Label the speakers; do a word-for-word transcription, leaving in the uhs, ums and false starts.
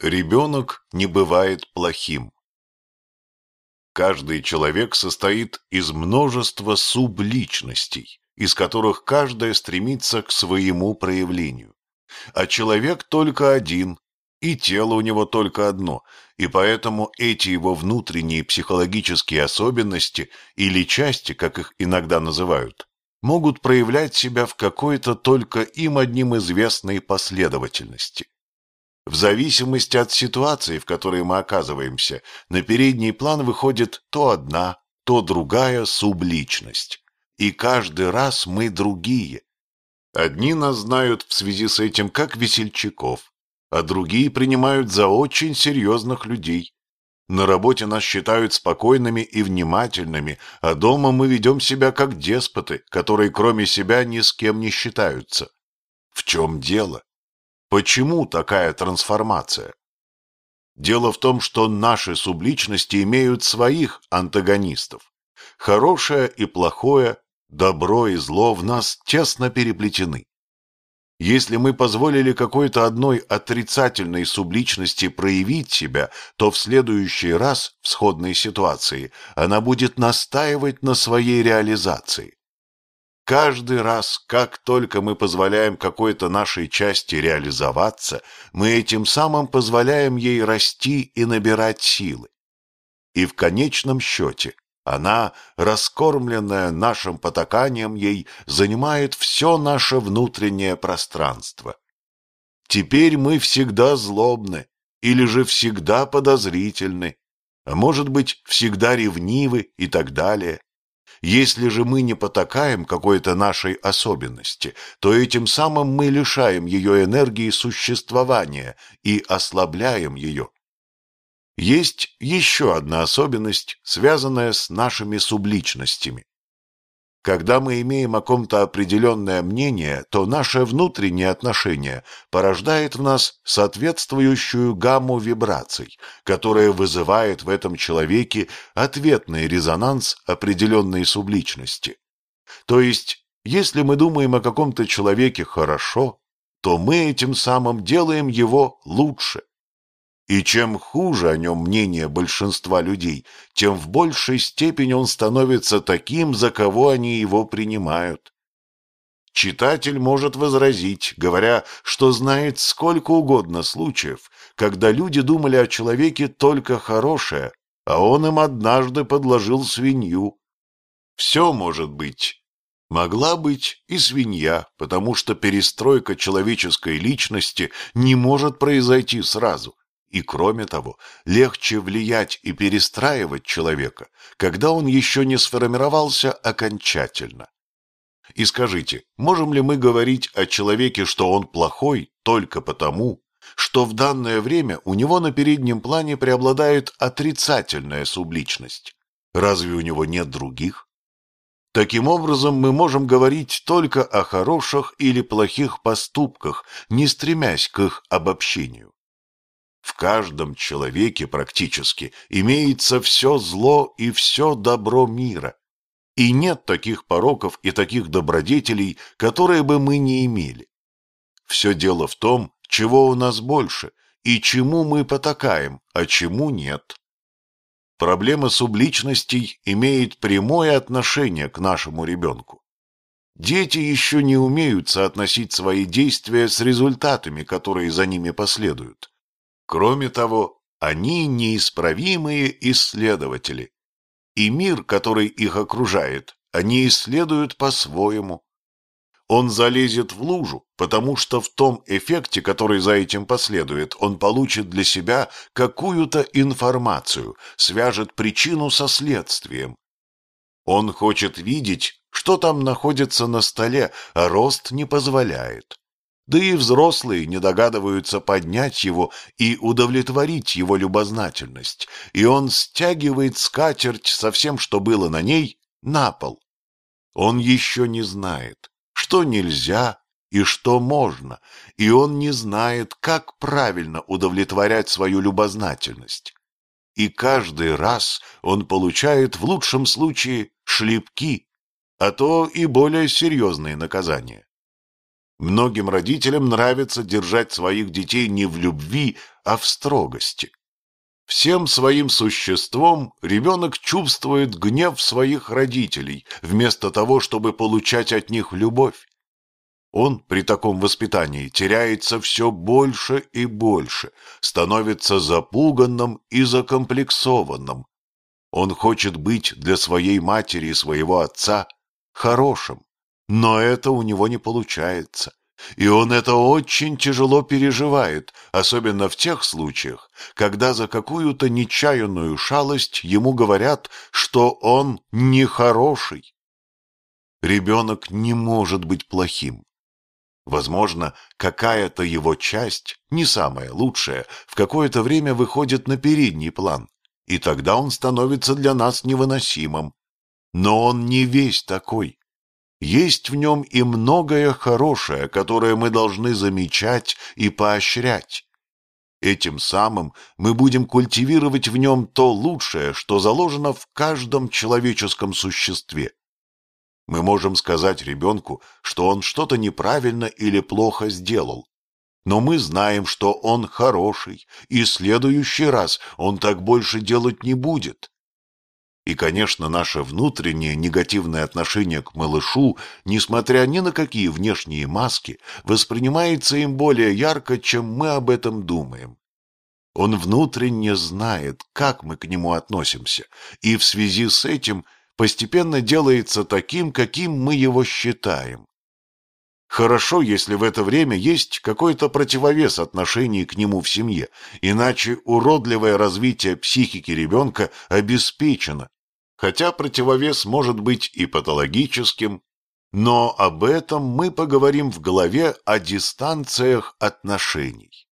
Speaker 1: Ребенок не бывает плохим. Каждый человек состоит из множества субличностей, из которых каждая стремится к своему проявлению. А человек только один, и тело у него только одно, и поэтому эти его внутренние психологические особенности, или части, как их иногда называют, могут проявлять себя в какой-то только им одним известной последовательности. В зависимости от ситуации, в которой мы оказываемся, на передний план выходит то одна, то другая субличность. И каждый раз мы другие. Одни нас знают в связи с этим как весельчаков, а другие принимают за очень серьезных людей. На работе нас считают спокойными и внимательными, а дома мы ведем себя как деспоты, которые кроме себя ни с кем не считаются. В чем дело? Почему такая трансформация? Дело в том, что наши субличности имеют своих антагонистов. Хорошее и плохое, добро и зло в нас тесно переплетены. Если мы позволили какой-то одной отрицательной субличности проявить себя, то в следующий раз в сходной ситуации она будет настаивать на своей реализации. Каждый раз, как только мы позволяем какой-то нашей части реализоваться, мы этим самым позволяем ей расти и набирать силы. И в конечном счете она, раскормленная нашим потаканием ей, занимает все наше внутреннее пространство. Теперь мы всегда злобны, или же всегда подозрительны, а может быть, всегда ревнивы и так далее. Если же мы не потакаем какой-то нашей особенности, то этим самым мы лишаем ее энергии существования и ослабляем ее. Есть еще одна особенность, связанная с нашими субличностями. Когда мы имеем о ком-то определенное мнение, то наше внутреннее отношение порождает в нас соответствующую гамму вибраций, которая вызывает в этом человеке ответный резонанс определенной субличности. То есть, если мы думаем о каком-то человеке хорошо, то мы этим самым делаем его лучше. И чем хуже о нем мнение большинства людей, тем в большей степени он становится таким, за кого они его принимают. Читатель может возразить, говоря, что знает сколько угодно случаев, когда люди думали о человеке только хорошее, а он им однажды подложил свинью. Все может быть. Могла быть и свинья, потому что перестройка человеческой личности не может произойти сразу. И, кроме того, легче влиять и перестраивать человека, когда он еще не сформировался окончательно. И скажите, можем ли мы говорить о человеке, что он плохой, только потому, что в данное время у него на переднем плане преобладает отрицательная субличность? Разве у него нет других? Таким образом, мы можем говорить только о хороших или плохих поступках, не стремясь к их обобщению. В каждом человеке практически имеется все зло и все добро мира. И нет таких пороков и таких добродетелей, которые бы мы не имели. Все дело в том, чего у нас больше, и чему мы потакаем, а чему нет. Проблема субличностей имеет прямое отношение к нашему ребенку. Дети еще не умеют соотносить свои действия с результатами, которые за ними последуют. Кроме того, они неисправимые исследователи, и мир, который их окружает, они исследуют по-своему. Он залезет в лужу, потому что в том эффекте, который за этим последует, он получит для себя какую-то информацию, свяжет причину со следствием. Он хочет видеть, что там находится на столе, а рост не позволяет. Да и взрослые не догадываются поднять его и удовлетворить его любознательность, и он стягивает скатерть со всем, что было на ней, на пол. Он еще не знает, что нельзя и что можно, и он не знает, как правильно удовлетворять свою любознательность. И каждый раз он получает в лучшем случае шлепки, а то и более серьезные наказания. Многим родителям нравится держать своих детей не в любви, а в строгости. Всем своим существом ребенок чувствует гнев своих родителей, вместо того, чтобы получать от них любовь. Он при таком воспитании теряется все больше и больше, становится запуганным и закомплексованным. Он хочет быть для своей матери и своего отца хорошим, но это у него не получается. И он это очень тяжело переживает, особенно в тех случаях, когда за какую-то нечаянную шалость ему говорят, что он нехороший. Ребенок не может быть плохим. Возможно, какая-то его часть, не самая лучшая, в какое-то время выходит на передний план, и тогда он становится для нас невыносимым. Но он не весь такой. Есть в нем и многое хорошее, которое мы должны замечать и поощрять. Этим самым мы будем культивировать в нем то лучшее, что заложено в каждом человеческом существе. Мы можем сказать ребенку, что он что-то неправильно или плохо сделал, но мы знаем, что он хороший, и в следующий раз он так больше делать не будет. И, конечно, наше внутреннее негативное отношение к малышу, несмотря ни на какие внешние маски, воспринимается им более ярко, чем мы об этом думаем. Он внутренне знает, как мы к нему относимся, и в связи с этим постепенно делается таким, каким мы его считаем. Хорошо, если в это время есть какой-то противовес отношений к нему в семье, иначе уродливое развитие психики ребенка обеспечено, хотя противовес может быть и патологическим, но об этом мы поговорим в главе о дистанциях отношений.